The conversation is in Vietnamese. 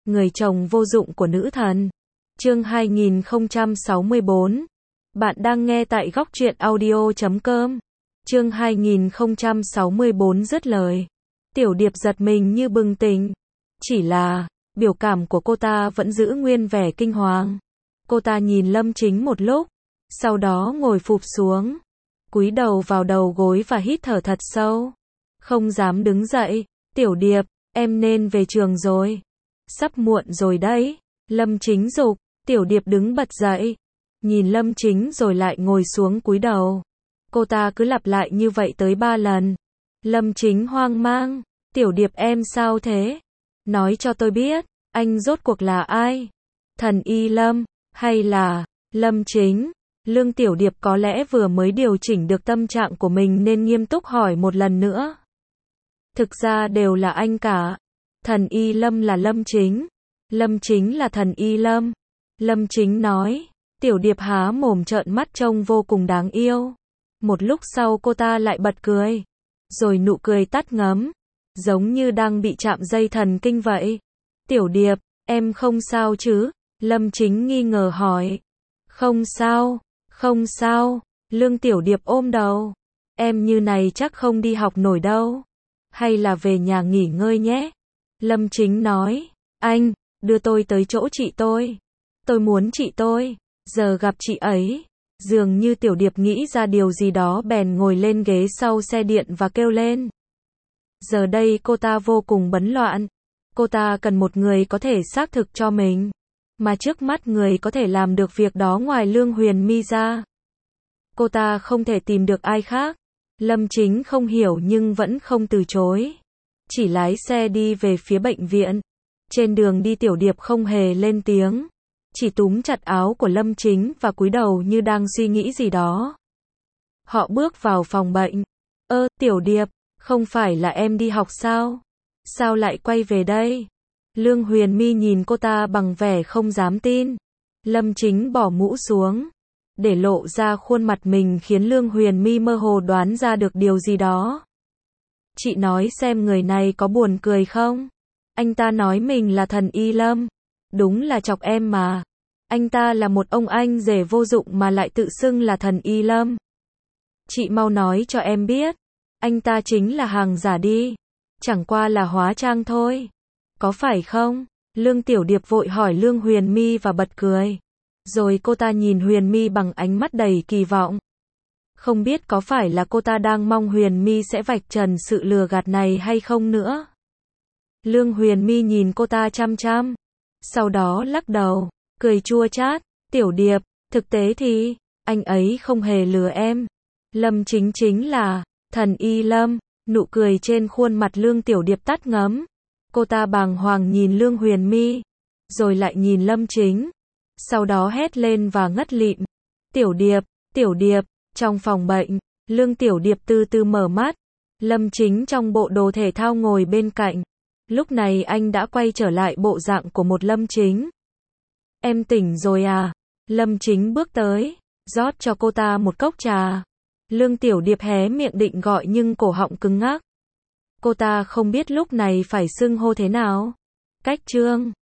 người chồng vô dụng của nữ thần. Chương 2064. Bạn đang nghe tại góc truyện audio.com. Chương 2064 dứt lời. Tiểu Điệp giật mình như bừng tỉnh. Chỉ là, biểu cảm của cô ta vẫn giữ nguyên vẻ kinh hoàng. Cô ta nhìn Lâm Chính một lúc, sau đó ngồi phụp xuống, cúi đầu vào đầu gối và hít thở thật sâu. Không dám đứng dậy. Tiểu Điệp, em nên về trường rồi. Sắp muộn rồi đấy. Lâm Chính giục. Tiểu Điệp đứng bật dậy, nhìn Lâm Chính rồi lại ngồi xuống cúi đầu. Cô ta cứ lặp lại như vậy tới 3 lần. Lâm Chính hoang mang. Tiểu Điệp em sao thế? Nói cho tôi biết, anh rốt cuộc là ai? Thần Y Lâm, hay là Lâm Chính? Lương Tiểu Điệp có lẽ vừa mới điều chỉnh được tâm trạng của mình nên nghiêm túc hỏi một lần nữa. Thực ra đều là anh cả. Thần Y Lâm là Lâm Chính. Lâm Chính là Thần Y Lâm. Lâm Chính nói. Tiểu Điệp há mồm trợn mắt trông vô cùng đáng yêu. Một lúc sau cô ta lại bật cười. Rồi nụ cười tắt ngấm. Giống như đang bị chạm dây thần kinh vậy. Tiểu Điệp, em không sao chứ? Lâm Chính nghi ngờ hỏi. Không sao, không sao. Lương Tiểu Điệp ôm đầu. Em như này chắc không đi học nổi đâu. Hay là về nhà nghỉ ngơi nhé. Lâm Chính nói. Anh, đưa tôi tới chỗ chị tôi. Tôi muốn chị tôi. Giờ gặp chị ấy. Dường như Tiểu Điệp nghĩ ra điều gì đó bèn ngồi lên ghế sau xe điện và kêu lên. Giờ đây cô ta vô cùng bấn loạn. Cô ta cần một người có thể xác thực cho mình. Mà trước mắt người có thể làm được việc đó ngoài Lương Huyền My ra. Cô ta không thể tìm được ai khác. Lâm Chính không hiểu nhưng vẫn không từ chối. Chỉ lái xe đi về phía bệnh viện. Trên đường đi Tiểu Điệp không hề lên tiếng. Chỉ túm chặt áo của Lâm Chính và cúi đầu như đang suy nghĩ gì đó. Họ bước vào phòng bệnh. Tiểu Điệp, không phải là em đi học sao? Sao lại quay về đây? Lương Huyền My nhìn cô ta bằng vẻ không dám tin. Lâm Chính bỏ mũ xuống, để lộ ra khuôn mặt mình khiến Lương Huyền My mơ hồ đoán ra được điều gì đó. Chị nói xem người này có buồn cười không? Anh ta nói mình là Thần Y Lâm. Đúng là chọc em mà. Anh ta là một ông anh rể vô dụng mà lại tự xưng là Thần Y Lâm. Chị mau nói cho em biết. Anh ta chính là hàng giả đi. Chẳng qua là hóa trang thôi. Có phải không? Lương Tiểu Điệp vội hỏi Lương Huyền My và bật cười. Rồi cô ta nhìn Huyền My bằng ánh mắt đầy kỳ vọng. Không biết có phải là cô ta đang mong Huyền My sẽ vạch trần sự lừa gạt này hay không nữa. Lương Huyền My nhìn cô ta chăm chăm. Sau đó lắc đầu, cười chua chát. Tiểu Điệp, thực tế thì, anh ấy không hề lừa em. Lâm Chính chính là Thần Y Lâm. Nụ cười trên khuôn mặt Lương Tiểu Điệp tắt ngấm. Cô ta bàng hoàng nhìn Lương Huyền My, rồi lại nhìn Lâm Chính. Sau đó hét lên và ngất lịm. Tiểu Điệp, Tiểu Điệp. Trong phòng bệnh, Lương Tiểu Điệp từ từ mở mắt. Lâm Chính trong bộ đồ thể thao ngồi bên cạnh. Lúc này anh đã quay trở lại bộ dạng của một Lâm Chính. Em tỉnh rồi à? Lâm Chính bước tới, rót cho cô ta một cốc trà. Lương Tiểu Điệp hé miệng định gọi nhưng cổ họng cứng ngắc. Cô ta không biết lúc này phải xưng hô thế nào. Cách Trương,